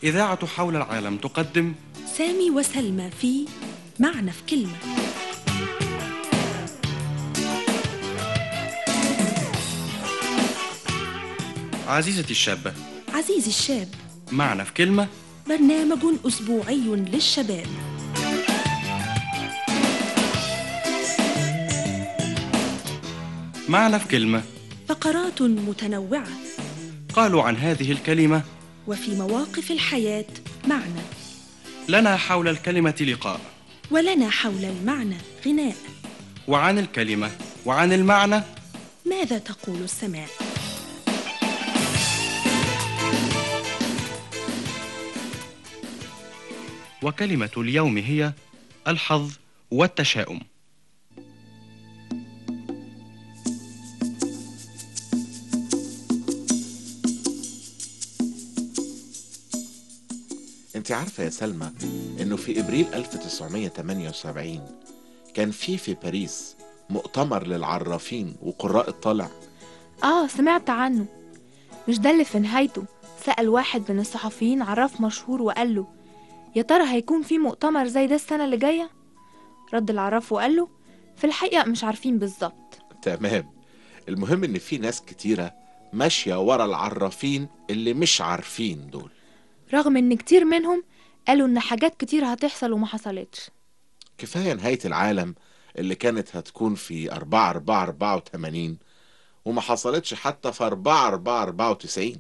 إذاعة حول العالم تقدم سامي وسلمى في معنى في كلمة. عزيزتي الشابة، عزيزي الشاب، معنى في كلمة، برنامج أسبوعي للشباب. معنى في كلمة، فقرات متنوعة قالوا عن هذه الكلمة وفي مواقف الحياة معنى، لنا حول الكلمة لقاء، ولنا حول المعنى غناء، وعن الكلمة وعن المعنى ماذا تقول السماء؟ وكلمة اليوم هي الحظ والتشاؤم. انت عارفة يا سلمى انه في ابريل 1978 كان في باريس مؤتمر للعرافين وقراء الطالع. سمعت عنه. مش ده اللي في نهايته سأل واحد من الصحفيين عراف مشهور وقال له يا ترى هيكون في مؤتمر زي ده السنة اللي جاية؟ رد العراف وقال له في الحقيقة مش عارفين بالظبط. تمام. المهم ان في ناس كتيرة ماشية ورا العرافين اللي مش عارفين دول، رغم ان كتير منهم قالوا ان حاجات كتير هتحصل وما حصلتش. كفاية نهاية العالم اللي كانت هتكون في 4/4/84 وما حصلتش حتى في 4/4/94.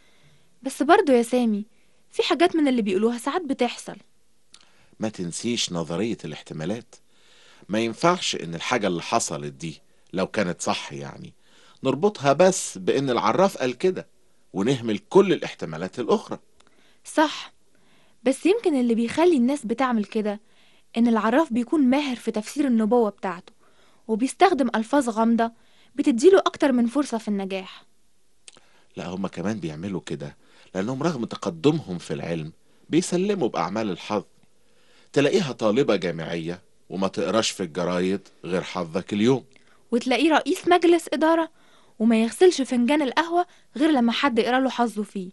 بس برضو يا سامي في حاجات من اللي بيقولوها ساعات بتحصل. ما تنسيش نظرية الاحتمالات. ما ينفعش ان الحاجة اللي حصلت دي لو كانت صح يعني نربطها بس بان العراف قال كده ونهمل كل الاحتمالات الاخرى. صح، بس يمكن اللي بيخلي الناس بتعمل كده إن العراف بيكون ماهر في تفسير النبوة بتاعته وبيستخدم ألفاظ غامضة بتديله أكتر من فرصة في النجاح. لا، هما كمان بيعملوا كده لأنهم رغم تقدمهم في العلم بيسلموا بأعمال الحظ. تلاقيها طالبة جامعية وما تقراش في الجرايد غير حظك اليوم، وتلاقيه رئيس مجلس إدارة وما يغسلش فنجان القهوة غير لما حد يقرأ له حظه فيه.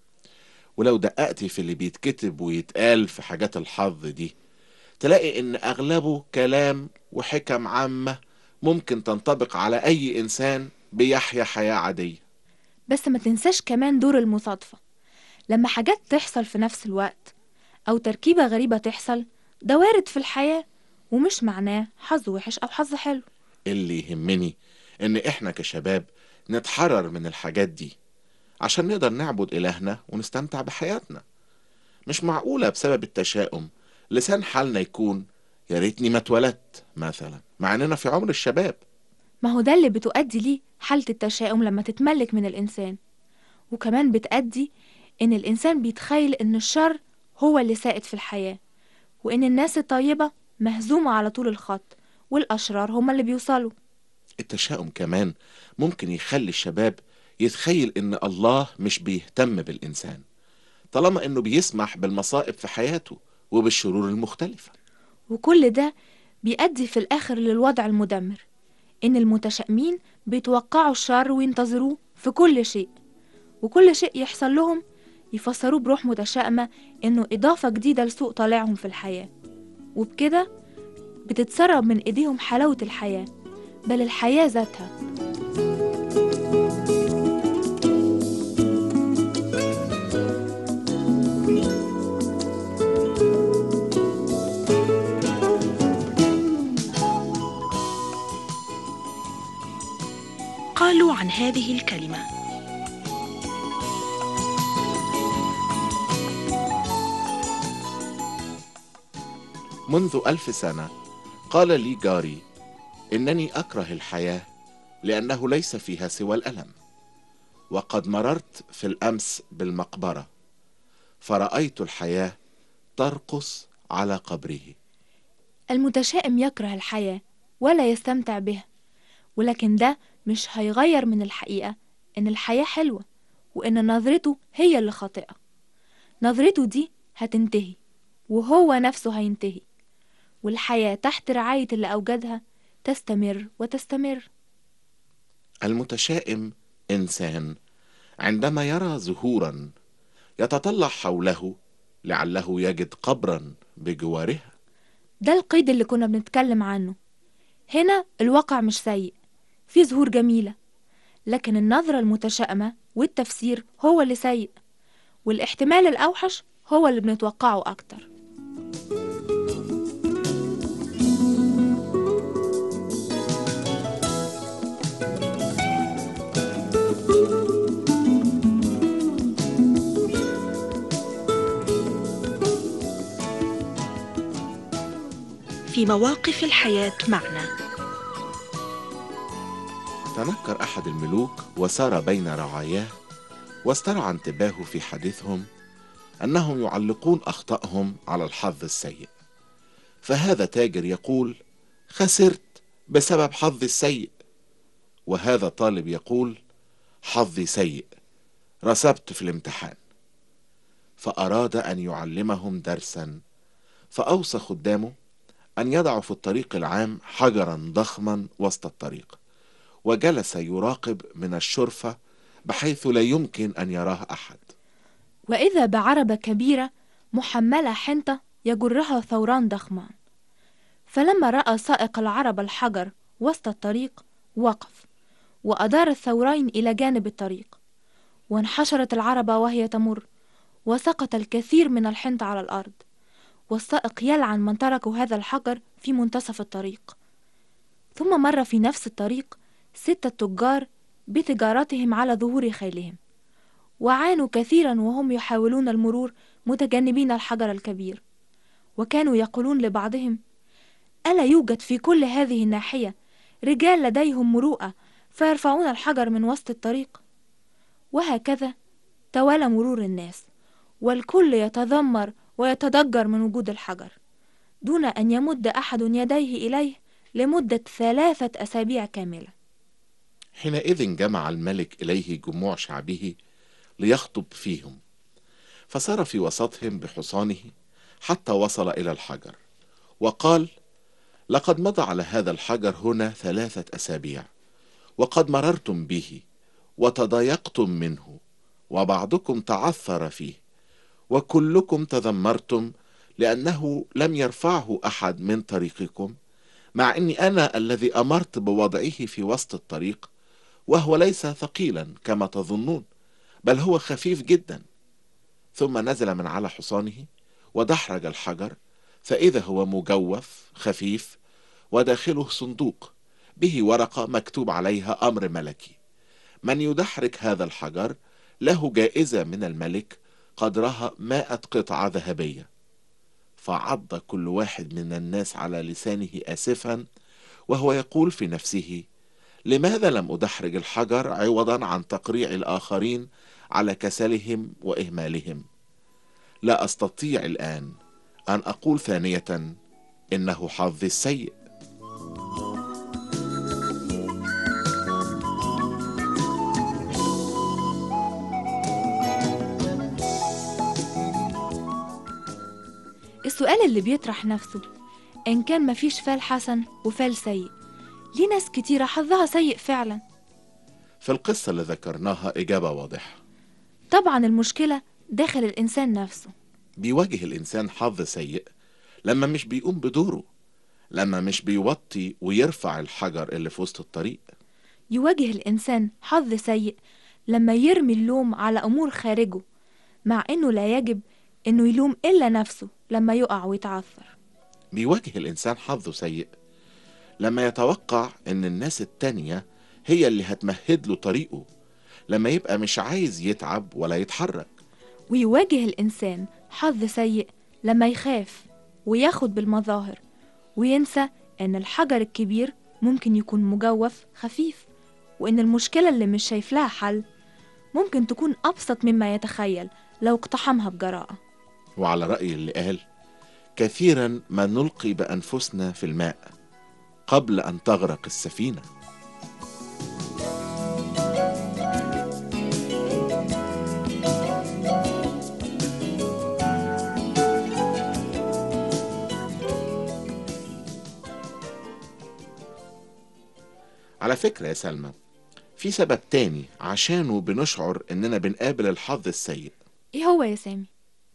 ولو دققتي في اللي بيتكتب ويتقال في حاجات الحظ دي تلاقي إن أغلبه كلام وحكم عامة ممكن تنطبق على أي إنسان بيحيا حياة عادية. بس ما تنساش كمان دور المصادفة. لما حاجات تحصل في نفس الوقت أو تركيبة غريبة تحصل، ده وارد في الحياة ومش معناه حظ وحش أو حظ حلو. اللي يهمني إن إحنا كشباب نتحرر من الحاجات دي عشان نقدر نعبد إلهنا ونستمتع بحياتنا. مش معقولة بسبب التشاؤم لسان حالنا يكون يا ريتني ما اتولدت مثلا مع اننا في عمر الشباب. ما هو ده اللي بتؤدي ليه حالة التشاؤم لما تتملك من الإنسان، وكمان بتأدي إن الإنسان بيتخيل إن الشر هو اللي سائد في الحياة، وإن الناس الطيبة مهزومة على طول الخط والأشرار هم اللي بيوصلوا. التشاؤم كمان ممكن يخلي الشباب يتخيل ان الله مش بيهتم بالإنسان طالما انه بيسمح بالمصائب في حياته وبالشرور المختلفة. وكل ده بيؤدي في الآخر للوضع المدمر، إن المتشائمين بيتوقعوا الشر وينتظروه في كل شيء، وكل شيء يحصل لهم يفسروه بروح متشائمة إنه إضافة جديدة لسوء طالعهم في الحياة، وبكده بتتسرب من إيديهم حلاوة الحياة، بل الحياة ذاتها. قالوا عن هذه الكلمة. منذ 1000 سنة قال لي جاري إنني أكره الحياة لأنه ليس فيها سوى الألم. وقد مررت في الأمس بالمقبرة فرأيت الحياة ترقص على قبره. المتشائم يكره الحياة ولا يستمتع بها، ولكن ده مش هيغير من الحقيقة إن الحياة حلوة، وإن نظرته هي اللي خاطئة. نظرته دي هتنتهي وهو نفسه هينتهي، والحياة تحت رعاية اللي أوجدها تستمر وتستمر. المتشائم إنسان عندما يرى زهورا يتطلع حوله لعله يجد قبرا بجوارها. ده القيد اللي كنا بنتكلم عنه. هنا الواقع مش سيء، في زهور جميلة، لكن النظرة المتشائمة والتفسير هو اللي سيء، والاحتمال الأوحش هو اللي بنتوقعه أكتر. في مواقف الحياة معنا. تنكر أحد الملوك وسار بين رعاياه، واسترعى انتباهه في حديثهم أنهم يعلقون أخطائهم على الحظ السيء. فهذا تاجر يقول: خسرت بسبب حظي السيء، وهذا طالب يقول: حظي سيء، رسبت في الامتحان. فأراد أن يعلمهم درسا، فأوصى خدامه أن يضعوا في الطريق العام حجرا ضخما وسط الطريق، وجلس يراقب من الشرفة بحيث لا يمكن أن يراه أحد. وإذا بعربة كبيرة محملة حنطة يجرها ثوران ضخمان. فلما رأى سائق العربة الحجر وسط الطريق وقف، وأدار الثورين إلى جانب الطريق، وانحشرت العربة وهي تمر، وسقط الكثير من الحنطة على الأرض، والسائق يلعن من تركوا هذا الحجر في منتصف الطريق. ثم مر في نفس الطريق 6 تجار بتجارتهم على ظهور خيلهم، وعانوا كثيرا وهم يحاولون المرور متجنبين الحجر الكبير، وكانوا يقولون لبعضهم: ألا يوجد في كل هذه الناحية رجال لديهم مروءة فيرفعون الحجر من وسط الطريق؟ وهكذا توالى مرور الناس، والكل يتذمر ويتضجر من وجود الحجر، دون أن يمد أحد يديه إليه لمدة 3 أسابيع كاملة. حينئذ جمع الملك إليه جموع شعبه ليخطب فيهم، فسار في وسطهم بحصانه حتى وصل إلى الحجر، وقال: لقد مضى على هذا الحجر هنا 3 أسابيع، وقد مررتم به وتضايقتم منه، وبعضكم تعثر فيه، وكلكم تذمرتم لأنه لم يرفعه أحد من طريقكم، مع أني أنا الذي أمرت بوضعه في وسط الطريق، وهو ليس ثقيلا كما تظنون، بل هو خفيف جدا. ثم نزل من على حصانه ودحرج الحجر، فإذا هو مجوف خفيف وداخله صندوق به ورقة مكتوب عليها أمر ملكي: من يدحرج هذا الحجر له جائزة من الملك قدرها 100 قطعة ذهبية. فعض كل واحد من الناس على لسانه آسفا، وهو يقول في نفسه: لماذا لم أدحرج الحجر عوضا عن تقريع الآخرين على كسلهم وإهمالهم؟ لا أستطيع الآن أن أقول ثانية إنه حظي السيء. السؤال اللي بيطرح نفسه: إن كان مفيش فال حسن وفال سيء، ليه ناس كتيرة حظها سيء فعلا؟ في القصة اللي ذكرناها إجابة واضحة. طبعا المشكلة داخل الإنسان نفسه. بيواجه الإنسان حظ سيء لما مش بيقوم بدوره، لما مش بيوطي ويرفع الحجر اللي في وسط الطريق. يواجه الإنسان حظ سيء لما يرمي اللوم على أمور خارجه، مع إنه لا يجب إنه يلوم إلا نفسه لما يقع ويتعثر. بيواجه الإنسان حظه سيء لما يتوقع إن الناس التانية هي اللي هتمهد له طريقه، لما يبقى مش عايز يتعب ولا يتحرك. ويواجه الإنسان حظ سيء لما يخاف وياخد بالمظاهر، وينسى إن الحجر الكبير ممكن يكون مجوف خفيف، وإن المشكلة اللي مش شايف لها حل ممكن تكون أبسط مما يتخيل لو اقتحمها بجراءة. وعلى رأي اللي قال: كثيرا ما نلقي بأنفسنا في الماء قبل أن تغرق السفينة. على فكرة يا سلمى، في سبب تاني عشانه بنشعر إننا بنقابل الحظ السيء. إيه هو يا سامي؟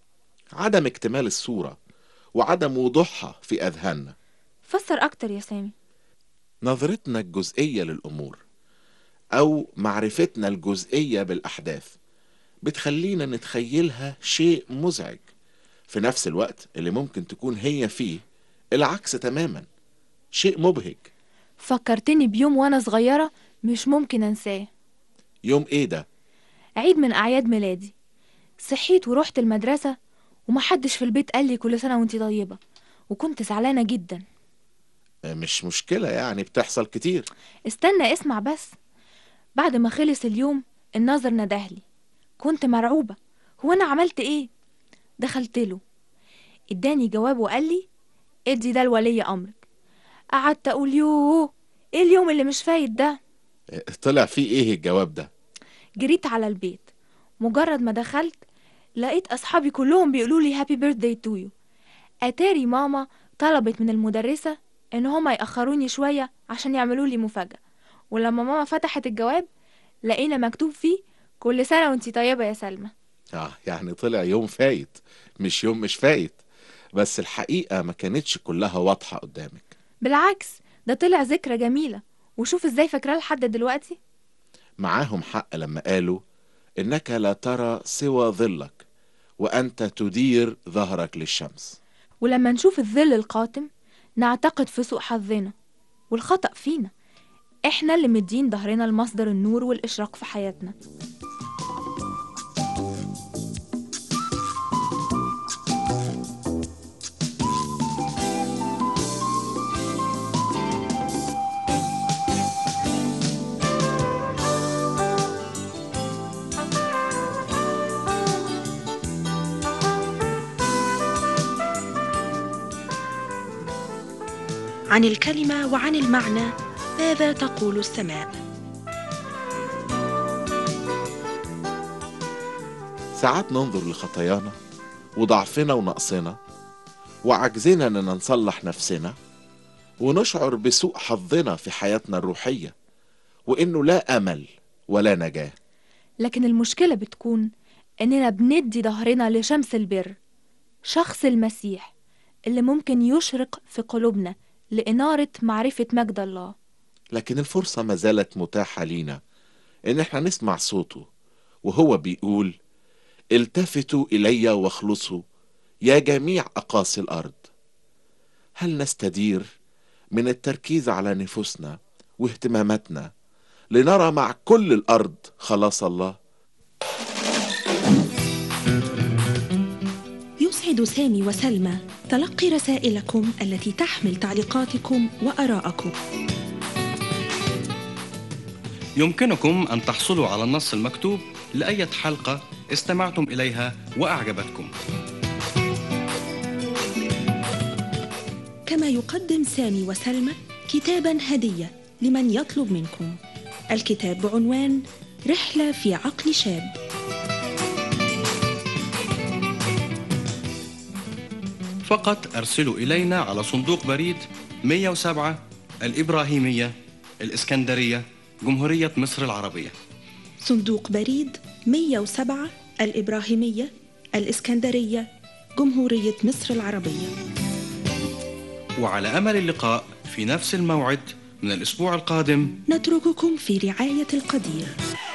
عدم اكتمال الصورة وعدم وضوحها في أذهاننا. فسر أكتر يا سامي. نظرتنا الجزئية للأمور أو معرفتنا الجزئية بالأحداث بتخلينا نتخيلها شيء مزعج، في نفس الوقت اللي ممكن تكون هي فيه العكس تماما، شيء مبهج. فكرتني بيوم وأنا صغيرة مش ممكن أنساه. يوم إيه ده؟ عيد من أعياد ميلادي. صحيت ورحت المدرسة ومحدش في البيت قال لي كل سنة وانتي طيبة، وكنت زعلانة جدا. مش مشكلة يعني، بتحصل كتير. استنى اسمع بس. بعد ما خلص اليوم الناظر ندهلي. كنت مرعوبة، هو أنا عملت إيه؟ دخلت له، اداني جواب وقال لي ادي ده لولي أمرك. قعدت أقول يوه، إيه اليوم اللي مش فايت ده؟ طلع فيه إيه الجواب ده؟ جريت على البيت. مجرد ما دخلت لقيت أصحابي كلهم بيقولوا لي هابي بيرثداي تو يو. أتاري ماما طلبت من المدرسة إن هما يأخروني شوية عشان يعملوا لي مفاجأة. ولما ماما فتحت الجواب لقينا مكتوب فيه كل سنة وانتي طيبة يا سلمى. يعني طلع يوم فايت مش يوم مش فايت، بس الحقيقة ما كانتش كلها واضحة قدامك. بالعكس، ده طلع ذكرى جميلة، وشوف ازاي فاكراه لحد دلوقتي. معاهم حق لما قالوا إنك لا ترى سوى ظلك وأنت تدير ظهرك للشمس. ولما نشوف الظل القاتم نعتقد في سوء حظنا، والخطأ فينا، احنا اللي مدين ظهرنا لمصدر النور والإشراق في حياتنا. عن الكلمة وعن المعنى ماذا تقول السماء؟ ساعات ننظر لخطايانا وضعفنا ونقصنا وعجزنا أننا نصلح نفسنا، ونشعر بسوء حظنا في حياتنا الروحية وإنه لا أمل ولا نجاة. لكن المشكلة بتكون إننا بندي ظهرنا لشمس البر، شخص المسيح اللي ممكن يشرق في قلوبنا لإنارة معرفة مجد الله. لكن الفرصة ما زالت متاحة لينا إن احنا نسمع صوته وهو بيقول التفتوا إلي واخلصوا يا جميع أقاصي الأرض. هل نستدير من التركيز على نفوسنا واهتماماتنا لنرى مع كل الأرض خلاص الله؟ يسعد سامي وسلمى تلقي رسائلكم التي تحمل تعليقاتكم وآراءكم. يمكنكم أن تحصلوا على النص المكتوب لأي حلقة استمعتم إليها وأعجبتكم. كما يقدم سامي وسلمى كتاباً هدية لمن يطلب منكم. الكتاب بعنوان رحلة في عقل شاب. فقط أرسلوا إلينا على صندوق بريد 107 الإبراهيمية، الإسكندرية، جمهورية مصر العربية. صندوق بريد 107 الإبراهيمية، الإسكندرية، جمهورية مصر العربية. وعلى أمل اللقاء في نفس الموعد من الأسبوع القادم. نترككم في رعاية القدير.